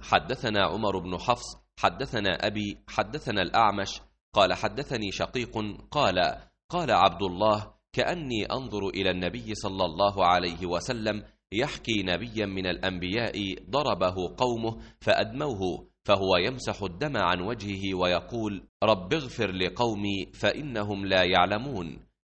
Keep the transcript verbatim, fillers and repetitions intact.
حدثنا عمر بن حفص حدثنا أبي حدثنا الأعمش قال حدثني شقيق قال قال عبد الله كأني أنظر إلى النبي صلى الله عليه وسلم يحكي نبيا من الأنبياء ضربه قومه فأدموه فهو يمسح الدم عن وجهه ويقول رب اغفر لقومي فإنهم لا يعلمون.